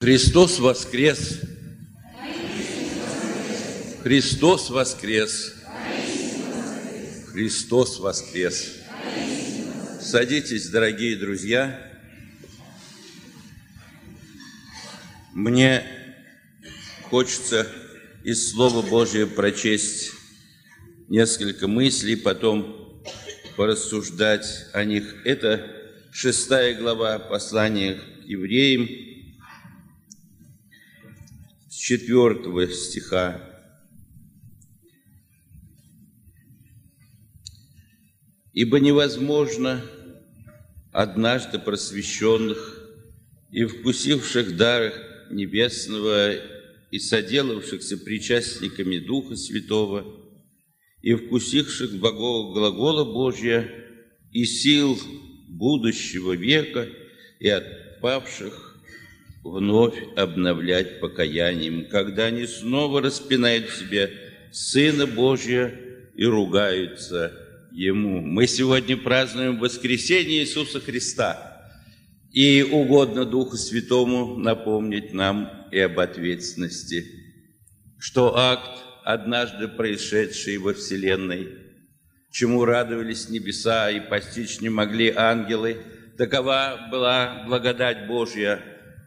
Христос воскрес! Христос воскрес! Христос воскрес! Садитесь, дорогие друзья. Мне хочется из Слова Божия прочесть несколько мыслей, потом порассуждать о них. Это 6 глава послания к евреям, с 4 стиха. «Ибо невозможно однажды просвещенных и вкусивших дара небесного и соделавшихся причастниками Духа Святого и вкусивших Богова глагола Божия и сил будущего века и отпавших вновь обновлять покаянием, когда они снова распинают в себе Сына Божия и ругаются Ему». Мы сегодня празднуем воскресение Иисуса Христа, и угодно Духу Святому напомнить нам и об ответственности, что акт, однажды происшедший во Вселенной, чему радовались небеса и постичь не могли ангелы, такова была благодать Божья.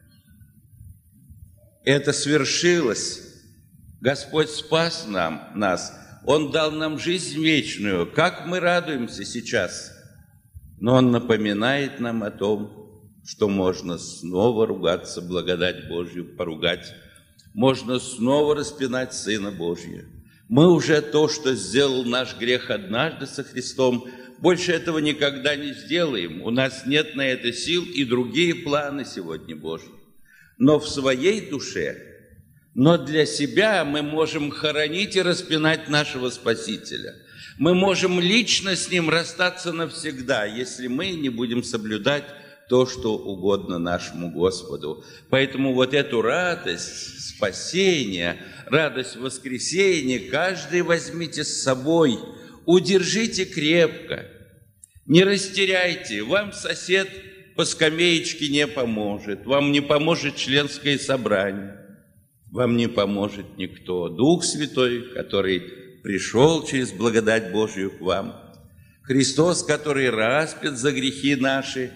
Это свершилось. Господь спас нас. Он дал нам жизнь вечную. Как мы радуемся сейчас. Но Он напоминает нам о том, что можно снова ругаться, благодать Божью поругать. Можно снова распинать Сына Божия. Мы уже то, что сделал наш грех однажды со Христом, больше этого никогда не сделаем. У нас нет на это сил и другие планы сегодня Божьи. Но в своей душе, но для себя мы можем хоронить и распинать нашего Спасителя. Мы можем лично с Ним расстаться навсегда, если мы не будем соблюдать то, что угодно нашему Господу. Поэтому вот эту радость спасения, радость воскресения каждый возьмите с собой, удержите крепко, не растеряйте. Вам сосед по скамеечке не поможет, вам не поможет членское собрание, вам не поможет никто. Дух Святой, который пришел через благодать Божию к вам, Христос, который распят за грехи наши,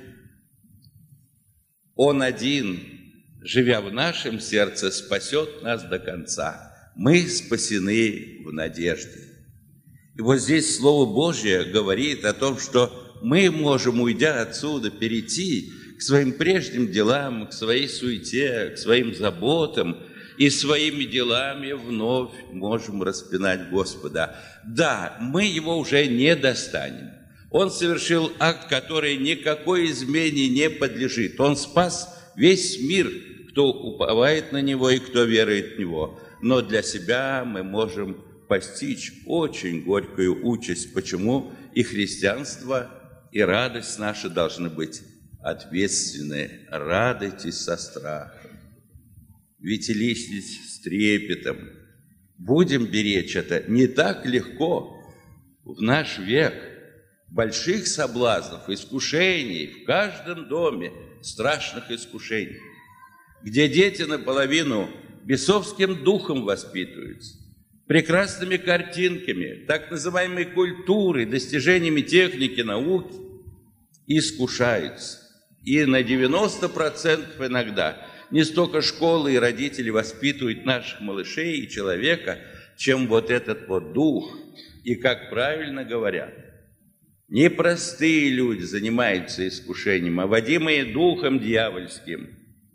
Он один, живя в нашем сердце, спасет нас до конца. Мы спасены в надежде. И вот здесь Слово Божье говорит о том, что мы можем, уйдя отсюда, перейти к своим прежним делам, к своей суете, к своим заботам, и своими делами вновь можем распинать Господа. Да, мы Его уже не достанем. Он совершил акт, который никакой измене не подлежит. Он спас весь мир, кто уповает на Него и кто верует в Него. Но для себя мы можем постичь очень горькую участь. Почему и христианство, и радость наша должны быть ответственны. Радуйтесь со страхом, веселитесь с трепетом. Будем беречь это. Не так легко в наш век. Больших соблазнов, искушений в каждом доме, страшных искушений, где дети наполовину бесовским духом воспитываются, прекрасными картинками, так называемой культурой, достижениями техники, науки, искушаются. И на 90% иногда не столько школы и родители воспитывают наших малышей и человека, чем вот этот вот дух. И, как правильно говорят, непростые люди занимаются искушением, а водимые духом дьявольским.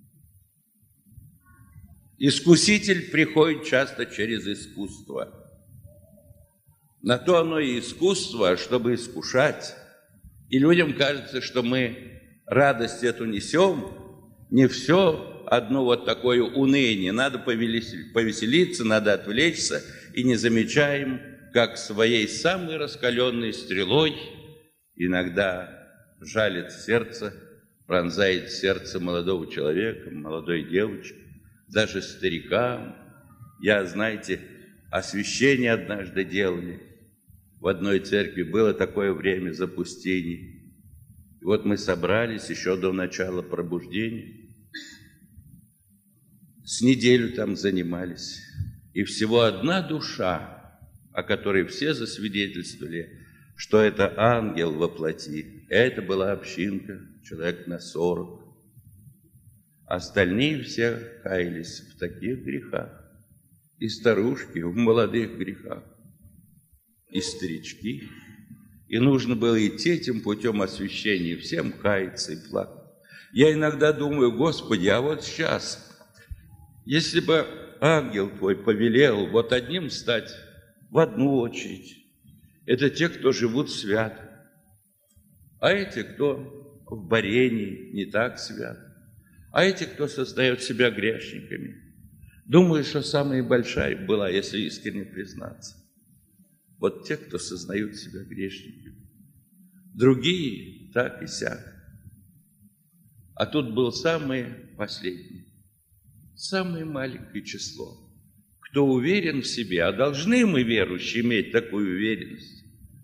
Искуситель приходит часто через искусство. На то оно и искусство, чтобы искушать. И людям кажется, что мы радость эту несем, не все одно вот такое уныние. Надо повеселиться, надо отвлечься, и не замечаем, как своей самой раскаленной стрелой иногда жалит сердце, пронзает сердце молодого человека, молодой девочки, даже старикам. Я, знаете, освящение однажды делали. В одной церкви было такое время запустений. И вот мы собрались еще до начала пробуждения. С неделю там занимались. И всего одна душа, о которой все засвидетельствовали, что это ангел во плоти. Это была общинка, человек на 40. Остальные все каялись в таких грехах. И старушки в молодых грехах, и старички. И нужно было идти этим путем освящения, всем каяться и плакать. Я иногда думаю: Господи, а вот сейчас, если бы ангел Твой повелел вот одним стать в одну очередь, это те, кто живут свято, а эти, кто в борении, не так свят, а эти, кто создает себя грешниками. Думаю, что самая большая была, если искренне признаться, вот те, кто сознают себя грешниками. Другие так и сяк. А тут был самый последний, самое маленькое число, кто уверен в себе, а должны мы, верующие, иметь такую уверенность.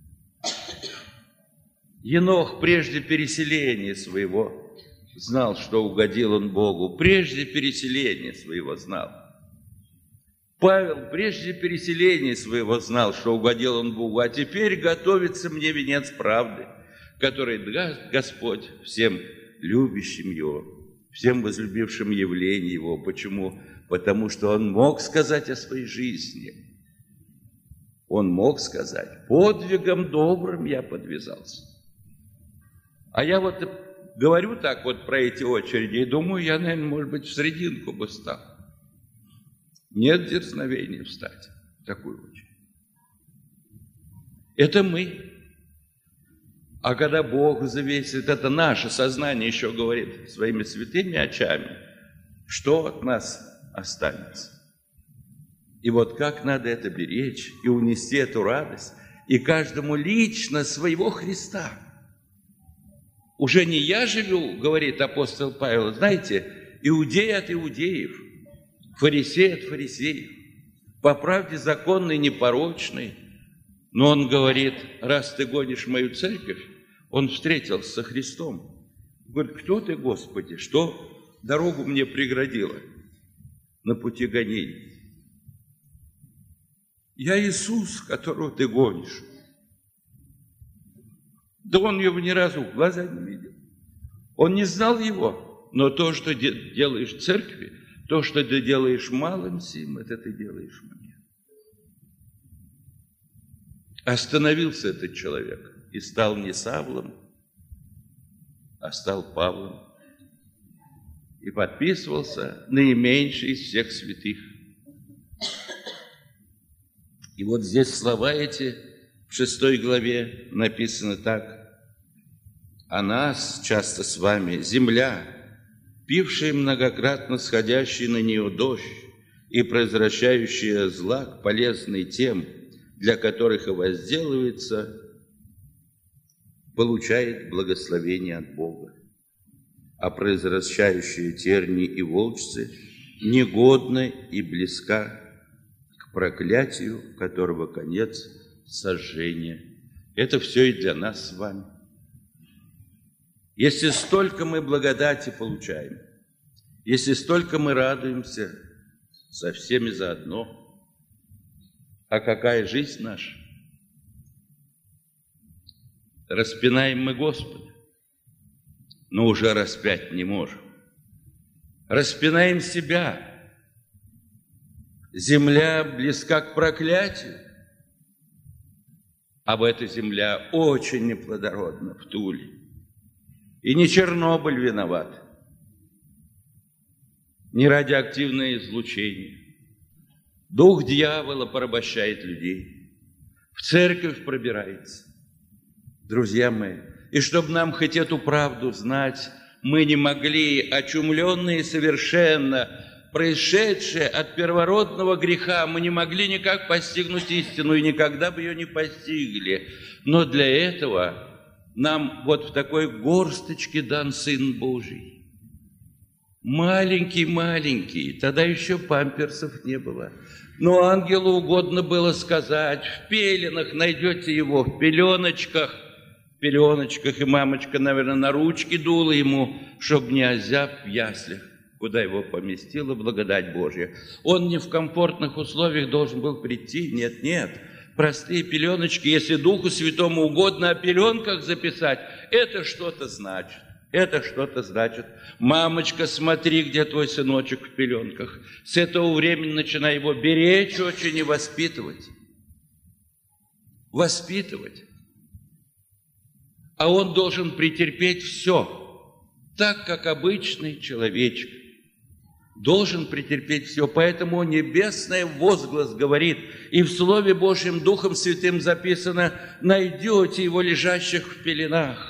Енох прежде переселения своего знал, что угодил он Богу, прежде переселения своего знал. Павел прежде переселения своего знал, что угодил он Богу, а теперь готовится мне венец правды, который даст Господь всем любящим Его, всем возлюбившим явление Его. Почему? Потому что он мог сказать о своей жизни. Он мог сказать: подвигом добрым я подвязался. А я вот говорю так вот про эти очереди и думаю, я, наверное, может быть, в серединку бы стал. Нет дерзновения встать в такую очередь. Это мы. А когда Бог завесит, это наше сознание еще говорит своими святыми очами, что от нас останется. И вот как надо это беречь и унести эту радость, и каждому лично своего Христа. Уже не я живу, говорит апостол Павел, знаете, иудей от иудеев, фарисей от фарисеев, по правде законный, непорочный. Но он говорит: раз ты гонишь мою церковь, он встретился со Христом. Говорит: кто ты, Господи, что дорогу мне преградила на пути гонений? Я Иисус, которого ты гонишь. Да он его ни разу в глаза не видел. Он не знал его, но то, что делаешь в церкви, то, что ты делаешь малым сим, это ты делаешь мне. Остановился этот человек и стал не Савлом, а стал Павлом. И подписывался наименьший из всех святых. И вот здесь слова эти в 6 главе написаны так: «А нас, часто с вами, земля, пившая многократно сходящий на нее дождь и произвращающая злак, полезный тем, для которых и возделывается, получает благословение от Бога, а произвращающая терни и волчцы негодна и близка к проклятию, которого конец сожжения». Это все и для нас с вами. Если столько мы благодати получаем, если столько мы радуемся со всеми заодно, а какая жизнь наша? Распинаем мы Господа, но уже распять не можем. Распинаем себя. Земля близка к проклятию, об эта земля очень неплодородна в Туле. И не Чернобыль виноват, не радиоактивное излучение. Дух дьявола порабощает людей, в церковь пробирается. Друзья мои, и чтобы нам хоть эту правду знать, мы не могли, очумленные совершенно, происшедшие от первородного греха, мы не могли никак постигнуть истину и никогда бы ее не постигли. Но для этого нам вот в такой горсточке дан Сын Божий. Маленький, тогда еще памперсов не было. Но ангелу угодно было сказать: в пеленах найдете его, в пеленочках, и мамочка, наверное, на ручки дула ему, чтобы не озяб в яслях. куда его поместила благодать Божья. Он не в комфортных условиях должен был прийти. Нет, нет. Простые пеленочки, если Духу Святому угодно о пеленках записать, это что-то значит. Это что-то значит. Мамочка, смотри, где твой сыночек в пеленках. С этого времени начинай его беречь очень и воспитывать. Воспитывать. А он должен претерпеть все, так, как обычный человечек. Должен претерпеть все. Поэтому небесный возглас говорит, и в Слове Божьем Духом Святым записано, найдете его лежащих в пеленах.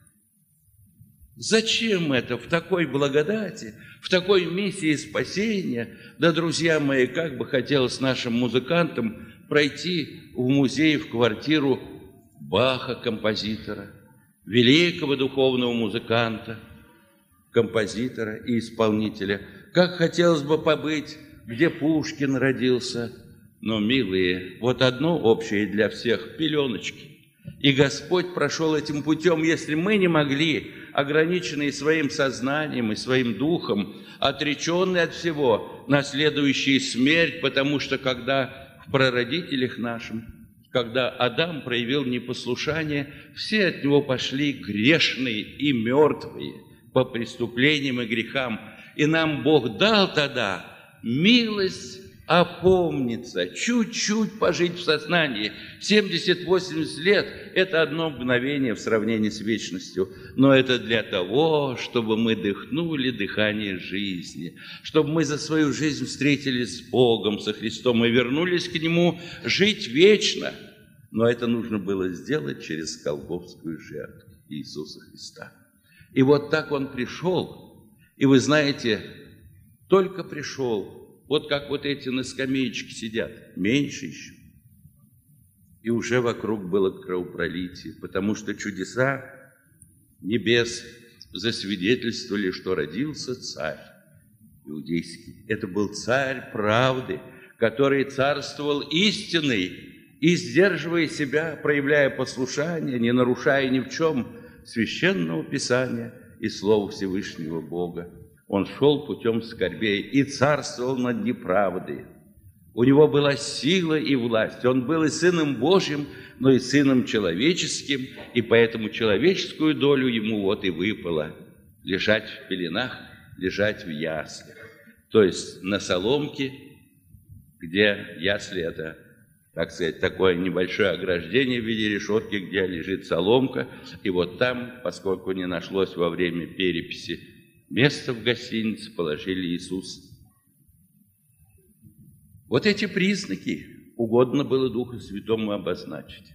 Зачем это в такой благодати, в такой миссии спасения? Да, друзья мои, как бы хотелось нашим музыкантам пройти в музей, в квартиру Баха, композитора, великого духовного музыканта, композитора и исполнителя. Как хотелось бы побыть, где Пушкин родился. Но, милые, вот одно общее для всех – пеленочки. И Господь прошел этим путем, если мы не могли, ограниченные своим сознанием и своим духом, отреченные от всего, наследующие смерть, потому что когда в прародителях нашим, когда Адам проявил непослушание, все от него пошли грешные и мертвые по преступлениям и грехам. И нам Бог дал тогда милость опомниться, чуть-чуть пожить в сознании. 70-80 лет – это одно мгновение в сравнении с вечностью. Но это для того, чтобы мы дыхнули дыхание жизни, чтобы мы за свою жизнь встретились с Богом, со Христом и вернулись к Нему жить вечно. Но это нужно было сделать через голгофскую жертву Иисуса Христа. И вот так Он пришел. И вы знаете, только пришел. Вот как вот эти на скамеечке сидят, меньше еще. И уже вокруг было кровопролитие, потому что чудеса небес засвидетельствовали, что родился царь иудейский. Это был царь правды, который царствовал истиной и, сдерживая себя, проявляя послушание, не нарушая ни в чем священного Писания и Слова Всевышнего Бога. Он шел путем скорбей и царствовал над неправдой. У него была сила и власть. Он был и Сыном Божьим, но и Сыном человеческим, и поэтому человеческую долю ему вот и выпало. Лежать в пеленах, лежать в яслях. То есть на соломке, где ясли – это, так сказать, такое небольшое ограждение в виде решетки, где лежит соломка. И вот там, поскольку не нашлось во время переписи место в гостинице, положили Иисуса. Вот эти признаки угодно было Духу Святому обозначить.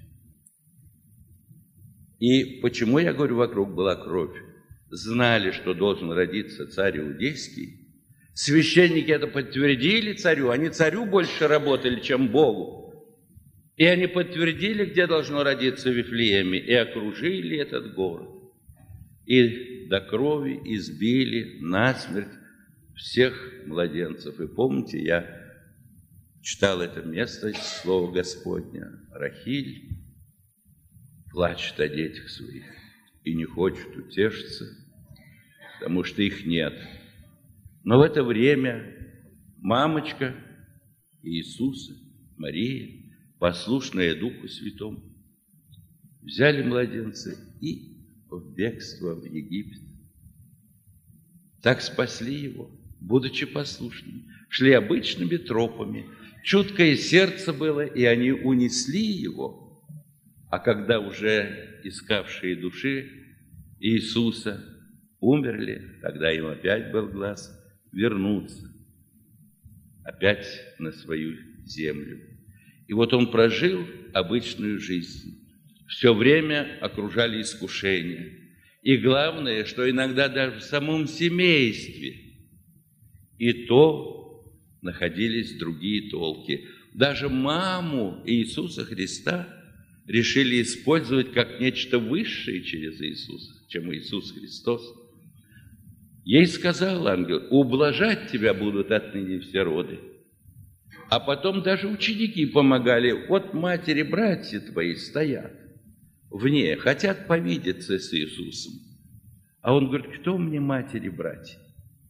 И почему, я говорю, вокруг была кровь? Знали, что должен родиться царь иудейский. Священники это подтвердили царю. Они царю больше работали, чем Богу. И они подтвердили, где должно родиться в Вифлееме, и окружили этот город. И до крови избили насмерть всех младенцев. И помните, я читал это место из Слова Господня. Рахиль плачет о детях своих и не хочет утешиться, потому что их нет. Но в это время мамочка Иисуса, Мария, послушная Духу Святому, взяли младенца и в бегство в Египет. Так спасли его, будучи послушными. Шли обычными тропами. Чуткое сердце было, и они унесли его. А когда уже искавшие души Иисуса умерли, тогда им опять был глаз вернуться опять на свою землю. И вот он прожил обычную жизнь. Все время окружали искушения. И главное, что иногда даже в самом семействе и то находились другие толки. Даже маму Иисуса Христа решили использовать как нечто высшее через Иисуса, чем Иисус Христос. Ей сказал ангел: ублажать тебя будут отныне все роды. А потом даже ученики помогали. Вот матери, братья твои стоят вне, хотят повидеться с Иисусом. А он говорит: кто мне матери, братья?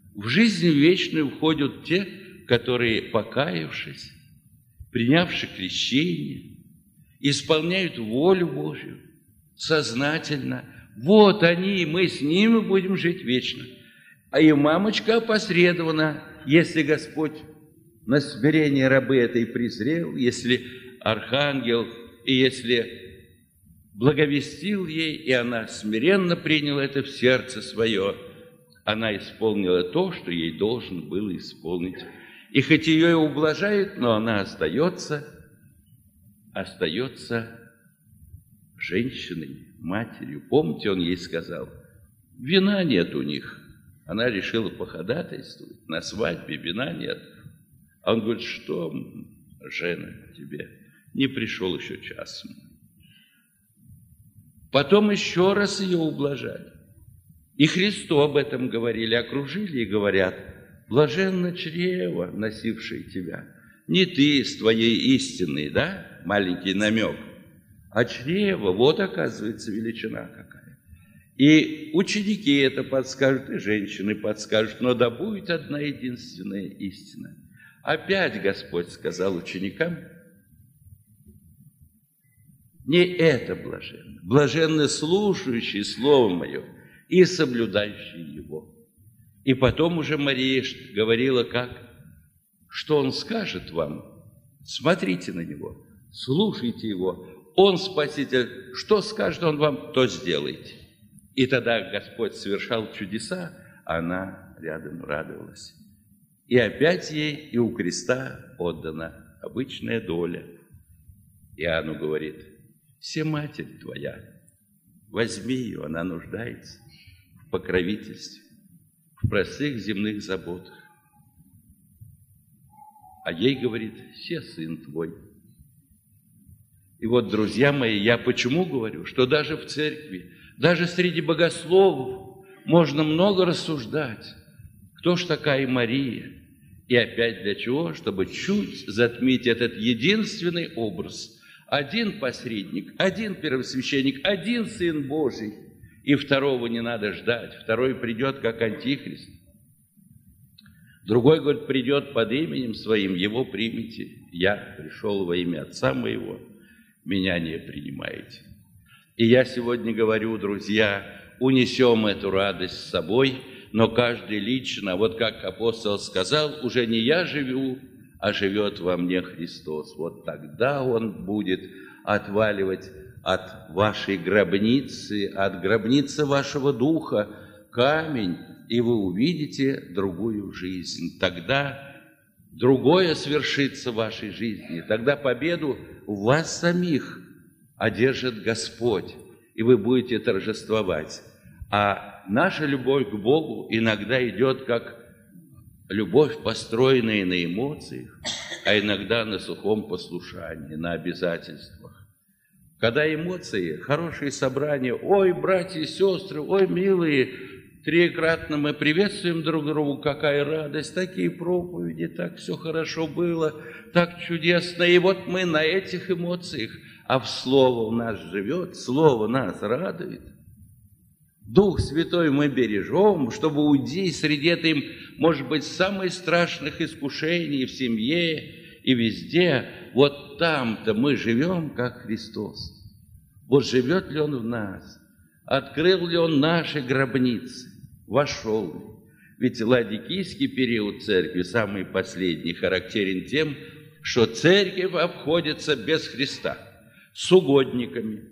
В жизнь вечную входят те, которые, покаявшись, принявши крещение, исполняют волю Божью сознательно. Вот они, и мы с ними будем жить вечно. А и мамочка опосредована, если Господь на смирение рабы этой презрел, если архангел, и если благовестил ей, и она смиренно приняла это в сердце свое, она исполнила то, что ей должен был исполнить. И хоть ее и ублажают, но она остается женщиной, матерью. Помните, он ей сказал, вина нет у них. Она решила походатайствовать, на свадьбе вина нет. А он говорит, что, жена, тебе не пришел еще час. Потом еще раз ее ублажали. И Христу об этом говорили, окружили и говорят, блаженно чрево, носившее тебя. Не ты с твоей истиной, да, маленький намек, а чрево, вот оказывается величина какая. И ученики это подскажут, и женщины подскажут, но да будет одна единственная истина. Опять Господь сказал ученикам, не это блаженно, блаженны слушающие Слово Мое и соблюдающие его. И потом уже Мария говорила, как, что Он скажет вам, смотрите на Него, слушайте Его, Он Спаситель, что скажет Он вам, то сделайте. И тогда Господь совершал чудеса, а она рядом радовалась. И опять ей и у креста отдана обычная доля. Иоанну говорит, все матерь твоя, возьми ее, она нуждается в покровительстве, в простых земных заботах. А ей говорит, все сын твой. И вот, друзья мои, я почему говорю, что даже в церкви, даже среди богословов можно много рассуждать, кто ж такая Мария. И опять для чего? Чтобы чуть затмить этот единственный образ. Один посредник, один первосвященник, один Сын Божий. И второго не надо ждать. Второй придет как антихрист. Другой, говорит, придет под именем своим, его примите. Я пришел во имя Отца моего, меня не принимаете. И я сегодня говорю, друзья, унесем эту радость с собой, но каждый лично, вот как апостол сказал, уже не я живу, а живет во мне Христос. Вот тогда Он будет отваливать от вашей гробницы, от гробницы вашего духа камень, и вы увидите другую жизнь. Тогда другое свершится в вашей жизни. Тогда победу в вас самих одержит Господь, и вы будете торжествовать. А наша любовь к Богу иногда идет как любовь, построенная на эмоциях, а иногда на сухом послушании, на обязательствах. Когда эмоции, хорошие собрания, ой, братья и сестры, ой, милые, троекратно мы приветствуем друг друга, какая радость, такие проповеди, так все хорошо было, так чудесно. И вот мы на этих эмоциях, а в Слово у нас живет, Слово нас радует. Дух Святой мы бережем, чтобы уйти среди этой, может быть, самых страшных искушений в семье и везде. Вот там-то мы живем, как Христос. Вот живет ли Он в нас? Открыл ли Он наши гробницы? Вошел ли? Ведь ладикийский период церкви, самый последний, характерен тем, что церковь обходится без Христа, с угодниками,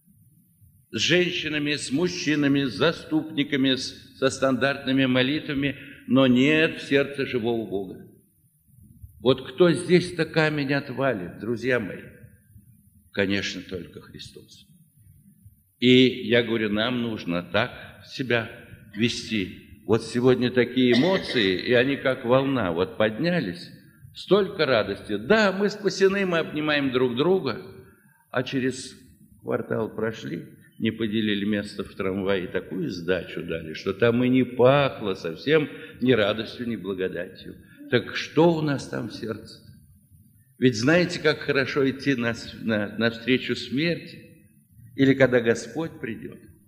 с женщинами, с мужчинами, с заступниками, со стандартными молитвами, но нет в сердце живого Бога. Вот кто здесь-то камень отвалит, друзья мои? Конечно, только Христос. И я говорю, нам нужно так себя вести. Вот сегодня такие эмоции, и они как волна, вот поднялись, столько радости. Да, мы спасены, мы обнимаем друг друга, а через квартал прошли, не поделили место в трамвае, и такую сдачу дали, что там и не пахло совсем ни радостью, ни благодатью. Так что у нас там в сердце? Ведь знаете, как хорошо идти навстречу смерти? Или когда Господь придет?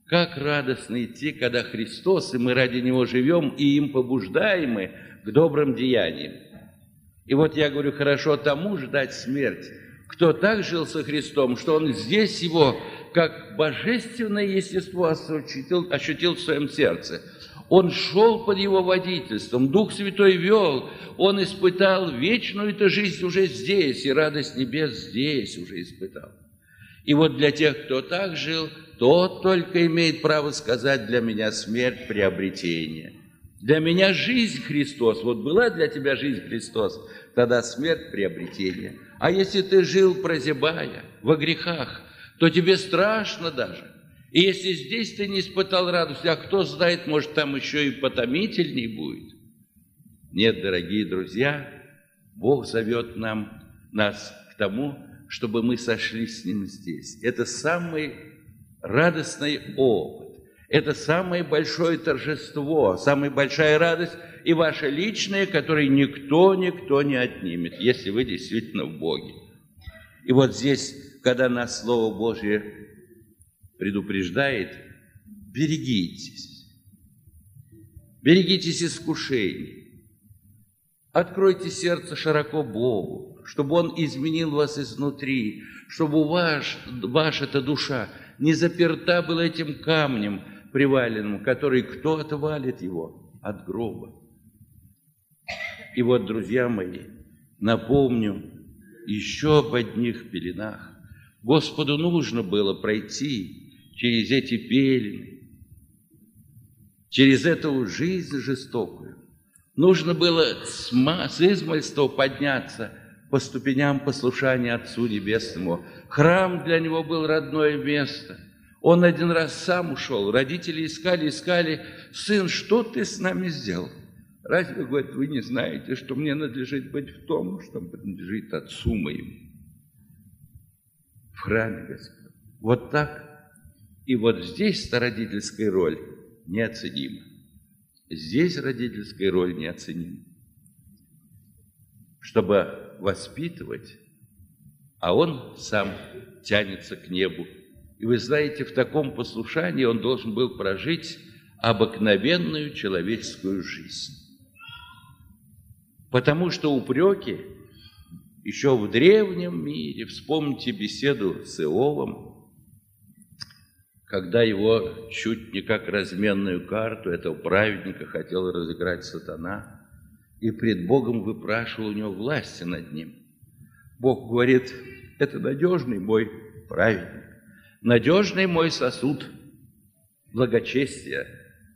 Как радостно идти, когда Христос, и мы ради Него живем, и им побуждаемы к добрым деяниям. И вот я говорю, хорошо тому ждать смерть, кто так жил со Христом, что он здесь его, как божественное естество, ощутил в своем сердце. Он шел под его водительством, Дух Святой вел, он испытал вечную-то жизнь уже здесь, и радость небес здесь уже испытал. И вот для тех, кто так жил, тот только имеет право сказать: для меня смерть – приобретение. Для меня жизнь Христос. Вот была для тебя жизнь Христос, тогда смерть – приобретение. А если ты жил, прозябая во грехах, то тебе страшно даже. И если здесь ты не испытал радости, а кто знает, может, там еще и потомительней будет. Нет, дорогие друзья, Бог зовет нас к тому, чтобы мы сошлись с Ним здесь. Это самый радостный опыт. Это самое большое торжество, самая большая радость и ваша личная, которую никто не отнимет, если вы действительно в Боге. И вот здесь, когда нас Слово Божье предупреждает: берегитесь. Берегитесь искушений. Откройте сердце широко Богу, чтобы Он изменил вас изнутри, чтобы ваша-то душа не заперта была этим камнем приваленным, который кто отвалит его от гроба. И вот, друзья мои, напомню еще об одних пеленах. Господу нужно было пройти через эти пелены, через эту жизнь жестокую. Нужно было с измальства подняться по ступеням послушания Отцу Небесному. Храм для него был родное место. Он один раз сам ушел, родители искали: сын, что ты с нами сделал? Разве, говорит, вы не знаете, что мне надлежит быть в том, что принадлежит Отцу моему? В храме Господь. Вот так. И вот здесь родительская роль неоценима. Здесь родительская роль неоценима. Чтобы воспитывать, а он сам тянется к небу. И вы знаете, в таком послушании он должен был прожить обыкновенную человеческую жизнь. Потому что упреки еще в древнем мире, вспомните беседу с Иовом, когда его чуть не как разменную карту этого праведника хотел разыграть сатана, и пред Богом выпрашивал у него власти над ним. Бог говорит: это надежный мой праведник, надежный мой сосуд благочестия.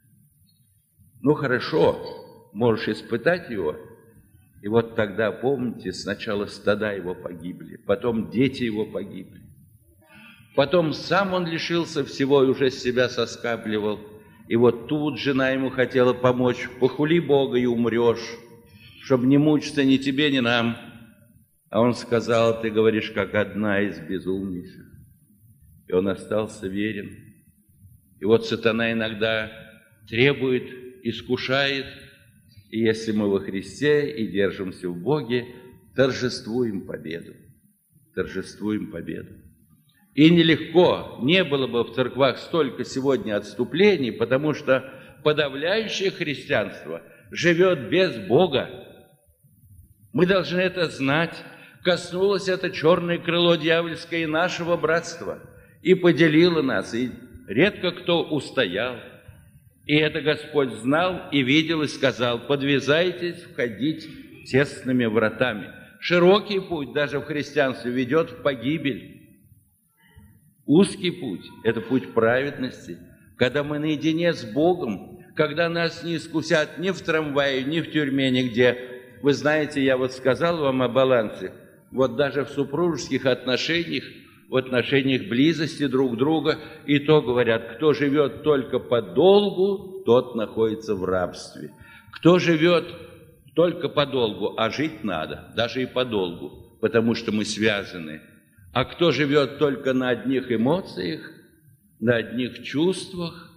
Ну хорошо, можешь испытать его. И вот тогда, помните, сначала стада его погибли, потом дети его погибли. Потом сам он лишился всего и уже с себя соскабливал. И вот тут жена ему хотела помочь: похули Бога и умрешь, чтобы не мучиться ни тебе, ни нам. А он сказал: ты говоришь, как одна из безумнейших. И он остался верен. И вот сатана иногда требует, искушает, и если мы во Христе и держимся в Боге, торжествуем победу. Торжествуем победу. И нелегко, не было бы в церквах столько сегодня отступлений, потому что подавляющее христианство живет без Бога. Мы должны это знать. Коснулось это черное крыло дьявольское и нашего братства, и поделило нас, и редко кто устоял. И это Господь знал и видел, и сказал: подвязайтесь входить тесными вратами. Широкий путь даже в христианстве ведет в погибель. Узкий путь – это путь праведности, когда мы наедине с Богом, когда нас не искусят ни в трамвае, ни в тюрьме, нигде. Вы знаете, я вот сказал вам о балансе. Вот даже в супружеских отношениях, в отношениях близости друг друга, и то говорят: кто живет только по долгу, тот находится в рабстве. Кто живет только по долгу, а жить надо, даже и по долгу, потому что мы связаны. А кто живет только на одних эмоциях, на одних чувствах,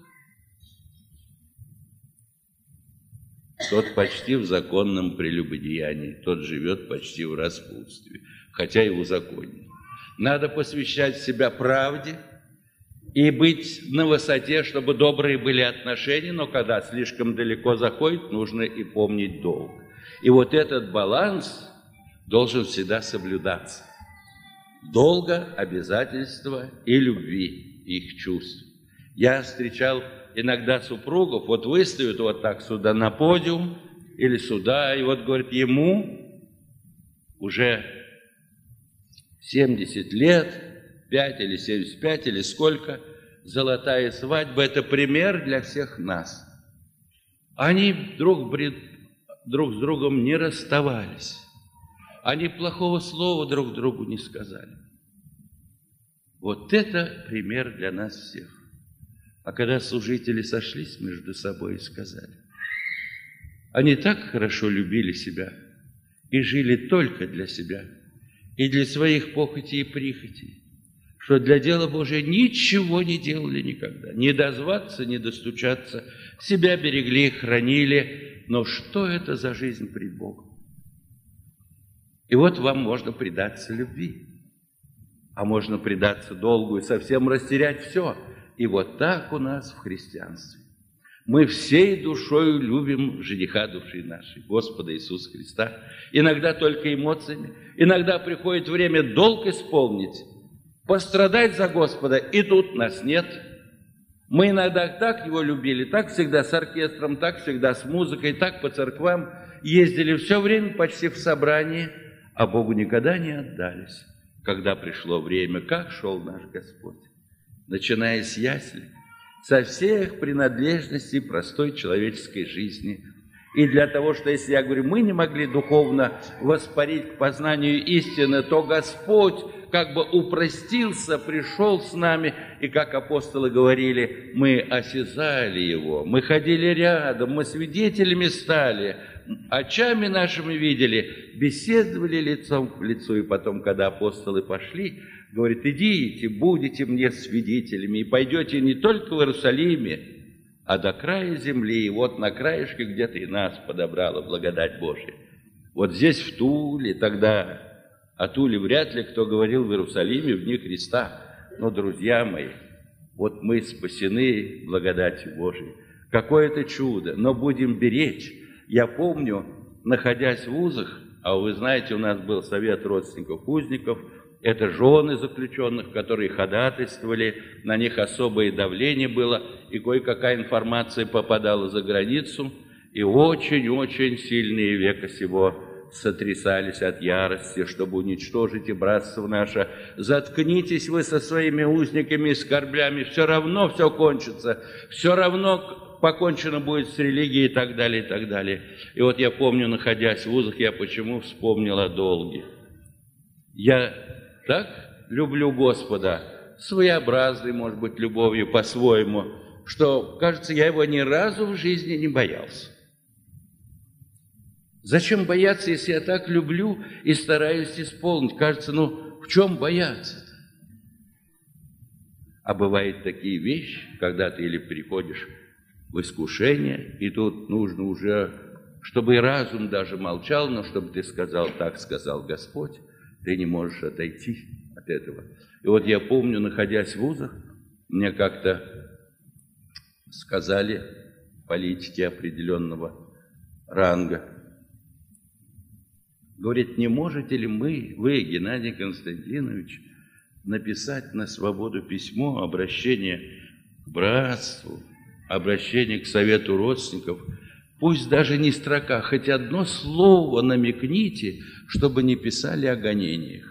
тот почти в законном прелюбодеянии, тот живет почти в распутстве, хотя и узаконен. Надо посвящать себя правде, и быть на высоте, чтобы добрые были отношения, но когда слишком далеко заходит, нужно и помнить долг. И вот этот баланс должен всегда соблюдаться. Долга, обязательства и любви, их чувств. Я встречал иногда супругов, вот выставят вот так сюда на подиум или сюда, и вот, говорит, ему уже 70 лет, 5 или 75 или сколько, золотая свадьба – это пример для всех нас. Они друг с другом не расставались. Они плохого слова друг другу не сказали. Вот это пример для нас всех. А когда служители сошлись между собой и сказали, они так хорошо любили себя и жили только для себя и для своих похотей и прихотей, что для дела Божия ничего не делали никогда. Не дозваться, не достучаться. Себя берегли, хранили. Но что это за жизнь пред Богом? И вот вам можно предаться любви. А можно предаться долгу и совсем растерять все. И вот так у нас в христианстве. Мы всей душою любим жениха души нашей, Господа Иисуса Христа. Иногда только эмоциями. Иногда приходит время долг исполнить, пострадать за Господа, и тут нас нет. Мы иногда так его любили, так всегда с оркестром, так всегда с музыкой, так по церквам ездили все время почти в собрании, а Богу никогда не отдались. Когда пришло время, как шел наш Господь, начиная с ясли, со всех принадлежностей простой человеческой жизни. И для того, что, если я говорю, мы не могли духовно воспарить к познанию истины, то Господь как бы упростился, пришел с нами, и, как апостолы говорили, мы осязали Его, мы ходили рядом, мы свидетелями стали, очами нашими видели, беседовали лицом к лицу, и потом, когда апостолы пошли, говорит, идите, будете мне свидетелями, и пойдете не только в Иерусалиме, а до края земли, и вот на краешке где-то и нас подобрала благодать Божия. Вот здесь, в Туле, тогда о Туле вряд ли кто говорил в Иерусалиме в дни Христа. Но, друзья мои, вот мы спасены благодатью Божией. Какое-то чудо, но будем беречь. Я помню, находясь в вузах, а вы знаете, у нас был совет родственников узников, это жены заключенных, которые ходатайствовали, на них особое давление было, и кое-какая информация попадала за границу, и очень-очень сильные века сего сотрясались от ярости, чтобы уничтожить и братство наше. Заткнитесь вы со своими узниками и скорбями, все равно все кончится, все равно покончено будет с религией и так далее, и так далее. И вот я помню, находясь в вузах, я почему вспомнил о долге. Я так люблю Господа, своеобразной, может быть, любовью по-своему, что, кажется, я его ни разу в жизни не боялся. Зачем бояться, если я так люблю и стараюсь исполнить? Кажется, в чем бояться-то? А бывают такие вещи, когда ты или приходишь в искушение, и тут нужно уже, чтобы и разум даже молчал, но чтобы ты сказал, так сказал Господь, ты не можешь отойти от этого. И вот я помню, находясь в вузах, мне как-то сказали политики определенного ранга, говорит, не можете ли вы, Геннадий Константинович, написать на свободу письмо, обращение к братству, обращение к совету родственников, пусть даже не строка, хоть одно слово намекните, чтобы не писали о гонениях.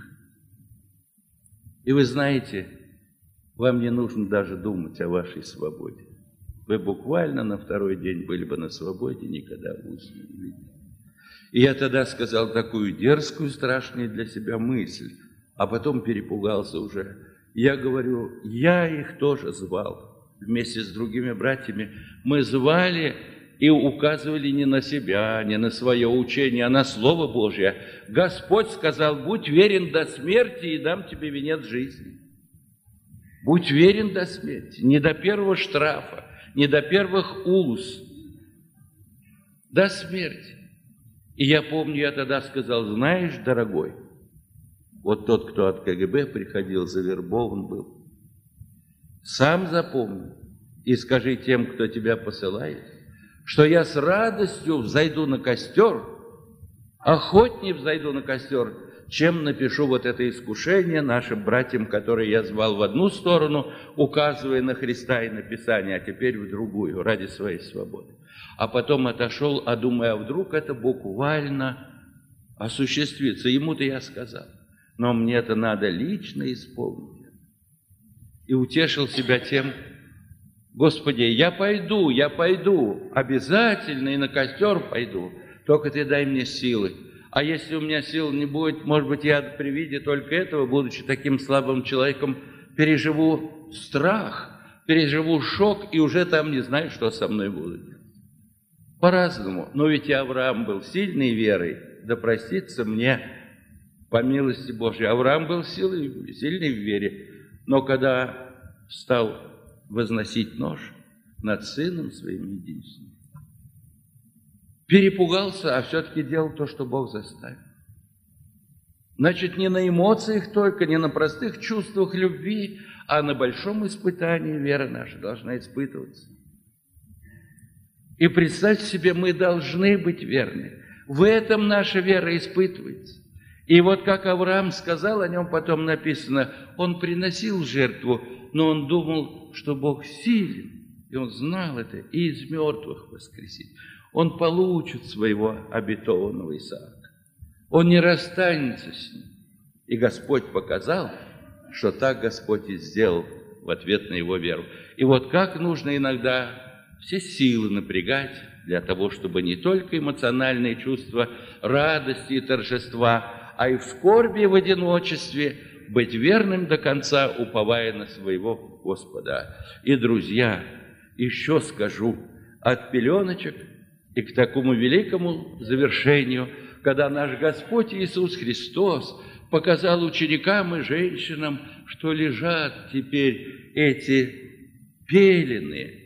И вы знаете, вам не нужно даже думать о вашей свободе. Вы буквально на второй день были бы на свободе, никогда в УЗИ не видели. И я тогда сказал такую дерзкую, страшную для себя мысль, а потом перепугался уже. Я говорю, я их тоже звал вместе с другими братьями. Мы звали и указывали не на себя, не на свое учение, а на Слово Божье. Господь сказал, будь верен до смерти, и дам тебе венец жизни. Будь верен до смерти, не до первого штрафа, не до первых уз, до смерти. И я помню, я тогда сказал, знаешь, дорогой, вот тот, кто от КГБ приходил, завербован был, Сам запомни и скажи тем, кто тебя посылает, что я с радостью взойду на костер, охотнее взойду на костер, чем напишу вот это искушение нашим братьям, которые я звал в одну сторону, указывая на Христа и на Писание, а теперь в другую, ради своей свободы. А потом отошел, а думая, а вдруг это буквально осуществится. Ему-то я сказал, но мне это надо лично исполнить. И утешил себя тем: Господи, я пойду, обязательно и на костер пойду, только Ты дай мне силы. А если у меня сил не будет, может быть, я при виде только этого, будучи таким слабым человеком, переживу страх, переживу шок и уже там не знаю, что со мной будет. По-разному. Но ведь и Авраам был сильной верой, да простится мне по милости Божьей. Авраам был сильный в вере, но когда стал возносить нож над сыном своим единственным, перепугался, а все-таки делал то, что Бог заставил. Значит, не на эмоциях только, не на простых чувствах любви, а на большом испытании вера наша должна испытываться. И представьте себе, мы должны быть верны. В этом наша вера испытывается. И вот как Авраам сказал, о нем потом написано, он приносил жертву, но он думал, что Бог силен, и он знал это, и из мертвых воскресит. Он получит своего обетованного Исаака. Он не расстанется с ним. И Господь показал, что так Господь и сделал в ответ на его веру. И вот как нужно иногда все силы напрягать для того, чтобы не только эмоциональные чувства радости и торжества, а и в скорби и в одиночестве быть верным до конца, уповая на своего Господа. И, друзья, еще скажу, от пеленочек и к такому великому завершению, когда наш Господь Иисус Христос показал ученикам и женщинам, что лежат теперь эти пелены,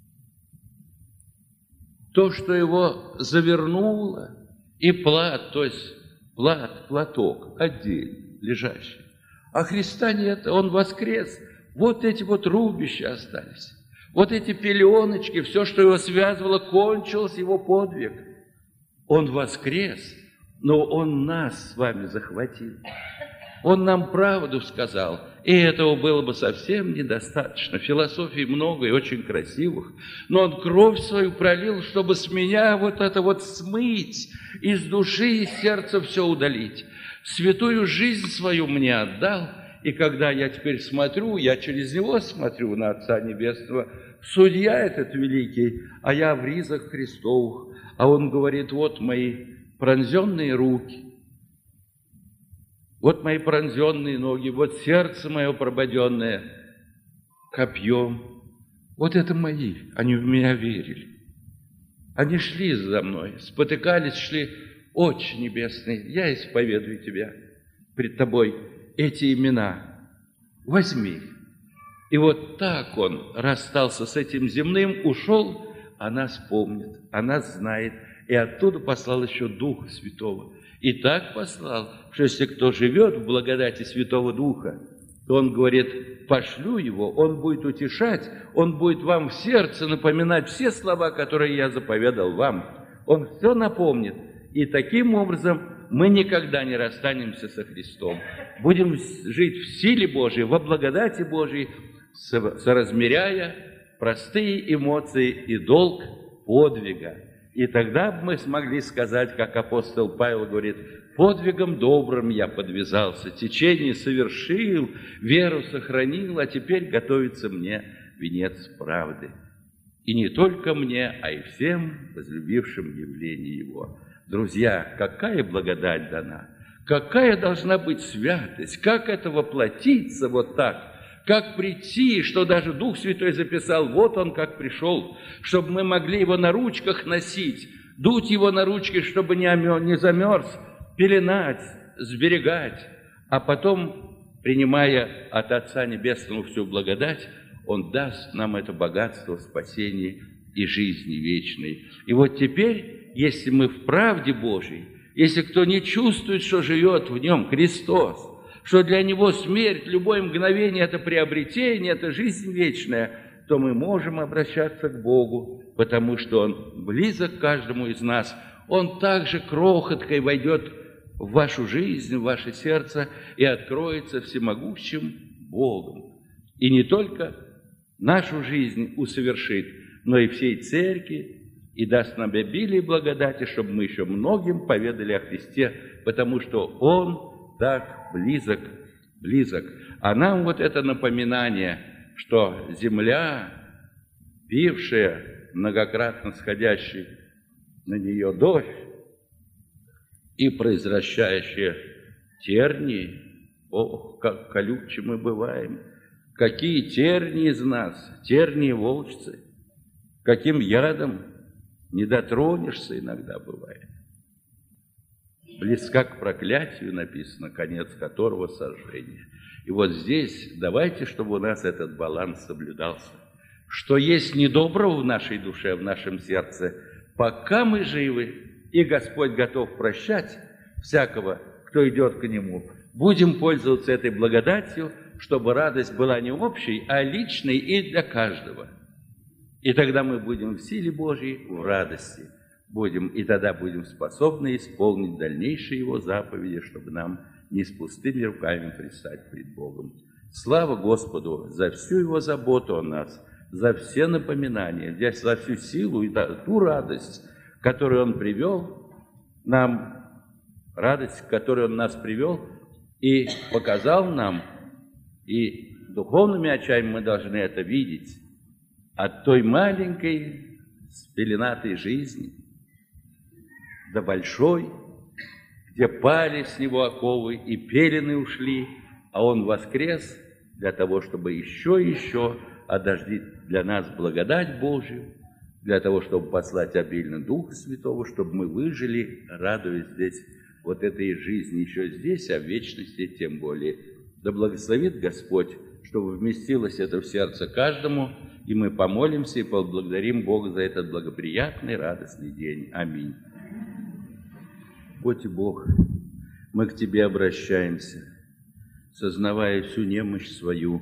то, что его завернуло, и плат, то есть платок отдельно лежащий. А Христа нет, Он воскрес. Вот эти вот рубища остались. Вот эти пеленочки, все, что его связывало, кончилось его подвиг. Он воскрес, но Он нас с вами захватил. Он нам правду сказал, и этого было бы совсем недостаточно. Философий много и очень красивых, но Он кровь свою пролил, чтобы с меня вот это вот смыть, из души и сердца все удалить. Святую жизнь свою мне отдал, и когда я теперь смотрю, я через Него смотрю на Отца Небесного, судья этот великий, а я в ризах Христовых, а Он говорит, вот мои пронзенные руки, вот мои пронзенные ноги, вот сердце мое прободенное копьем. Вот это мои, они в меня верили. Они шли за мной, спотыкались, шли, Отче Небесный, я исповедую Тебя пред Тобой эти имена. Возьми. И вот так он расстался с этим земным, ушел, а нас помнит, а нас знает, и оттуда послал еще Духа Святого. И так послал, что если кто живет в благодати Святого Духа, то он говорит, пошлю его, он будет утешать, он будет вам в сердце напоминать все слова, которые я заповедал вам. Он все напомнит. И таким образом мы никогда не расстанемся со Христом. Будем жить в силе Божией, во благодати Божией, соразмеряя простые эмоции и долг подвига. И тогда мы смогли сказать, как апостол Павел говорит, подвигом добрым я подвязался, течение совершил, веру сохранил, а теперь готовится мне венец правды. И не только мне, а и всем возлюбившим явление Его. Друзья, какая благодать дана, какая должна быть святость, как это воплотиться вот так, как прийти, что даже Дух Святой записал, вот Он как пришел, чтобы мы могли Его на ручках носить, дуть Его на ручки, чтобы не замерз, пеленать, сберегать, а потом, принимая от Отца Небесного всю благодать, Он даст нам это богатство спасения и жизни вечной. И вот теперь, если мы в правде Божьей, если кто не чувствует, что живет в нем Христос, что для него смерть, любое мгновение – это приобретение, это жизнь вечная, то мы можем обращаться к Богу, потому что Он близок к каждому из нас. Он также крохоткой войдет в вашу жизнь, в ваше сердце и откроется всемогущим Богом. И не только нашу жизнь усовершит, но и всей церкви, и даст нам обилие благодати, чтобы мы еще многим поведали о Христе, потому что Он так близок, близок. А нам вот это напоминание, что земля, пившая, многократно сходящий на нее дождь и произвращающая тернии, ох, как колючи мы бываем, какие тернии из нас, тернии волчцы, каким ядом не дотронешься иногда бывает. Близка к проклятию написано, конец которого сожжение. И вот здесь давайте, чтобы у нас этот баланс соблюдался. Что есть недоброго в нашей душе, в нашем сердце, пока мы живы, и Господь готов прощать всякого, кто идет к Нему, будем пользоваться этой благодатью, чтобы радость была не общей, а личной и для каждого. И тогда мы будем в силе Божьей, в радости будем, и тогда будем способны исполнить дальнейшие Его заповеди, чтобы нам не с пустыми руками предстать пред Богом. Слава Господу за всю Его заботу о нас, за все напоминания, за всю силу и ту радость, которую Он привел нам, радость, к которой Он нас привел и показал нам, и духовными очами мы должны это видеть, от той маленькой спеленатой жизни до большой, где пали с него оковы и пелены ушли, а Он воскрес для того, чтобы еще и еще одождить для нас благодать Божию, для того, чтобы послать обильно Духа Святого, чтобы мы выжили, радуясь здесь вот этой жизни еще здесь, а в вечности тем более. Да благословит Господь, чтобы вместилось это в сердце каждому, и мы помолимся и поблагодарим Бога за этот благоприятный, радостный день. Аминь. Господь и Бог, мы к Тебе обращаемся, сознавая всю немощь свою,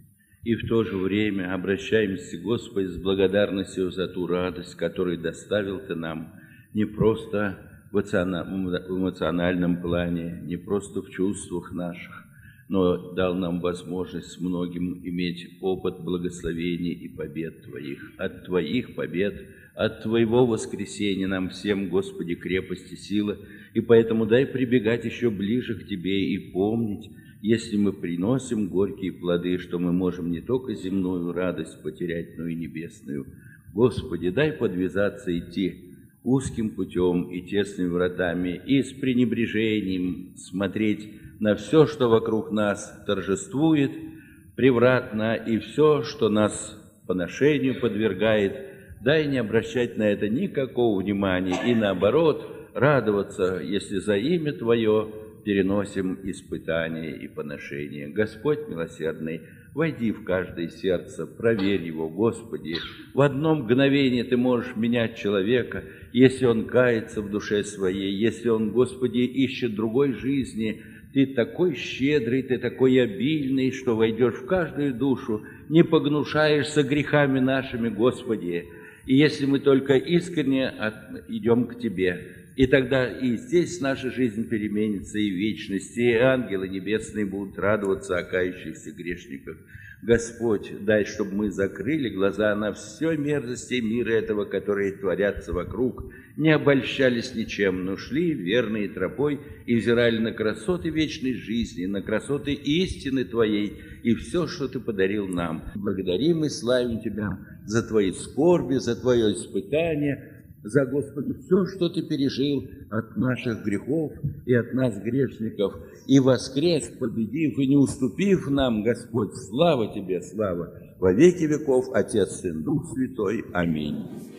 и в то же время обращаемся, Господи, с благодарностью за ту радость, которую доставил Ты нам, не просто в эмоциональном плане, не просто в чувствах наших, но дал нам возможность многим иметь опыт благословений и побед Твоих. От Твоих побед, от Твоего воскресения нам всем, Господи, крепость и сила, и поэтому дай прибегать еще ближе к Тебе и помнить, если мы приносим горькие плоды, что мы можем не только земную радость потерять, но и небесную. Господи, дай подвязаться идти узким путем и тесными вратами, и с пренебрежением смотреть на все, что вокруг нас торжествует превратно, и все, что нас поношению подвергает, дай не обращать на это никакого внимания, и наоборот, радоваться, если за имя Твое переносим испытания и поношения. Господь милосердный, войди в каждое сердце, проверь его, Господи. В одно мгновение Ты можешь менять человека, если он кается в душе своей, если он, Господи, ищет другой жизни. Ты такой щедрый, Ты такой обильный, что войдешь в каждую душу, не погнушаешься грехами нашими, Господи. И если мы только искренне идем к Тебе, и тогда и здесь наша жизнь переменится, и в вечности, и ангелы небесные будут радоваться о кающихся грешниках. Господь, дай, чтобы мы закрыли глаза на все мерзости мира этого, которые творятся вокруг, не обольщались ничем, но шли верной тропой и взирали на красоты вечной жизни, на красоты истины Твоей и все, что Ты подарил нам. Благодарим и славим Тебя за Твои скорби, за Твое испытание, за, Господи, все, что Ты пережил от наших грехов и от нас, грешников, и воскрес, победив и не уступив нам, Господь, слава Тебе, слава во веки веков, Отец, Сын, Дух Святой. Аминь.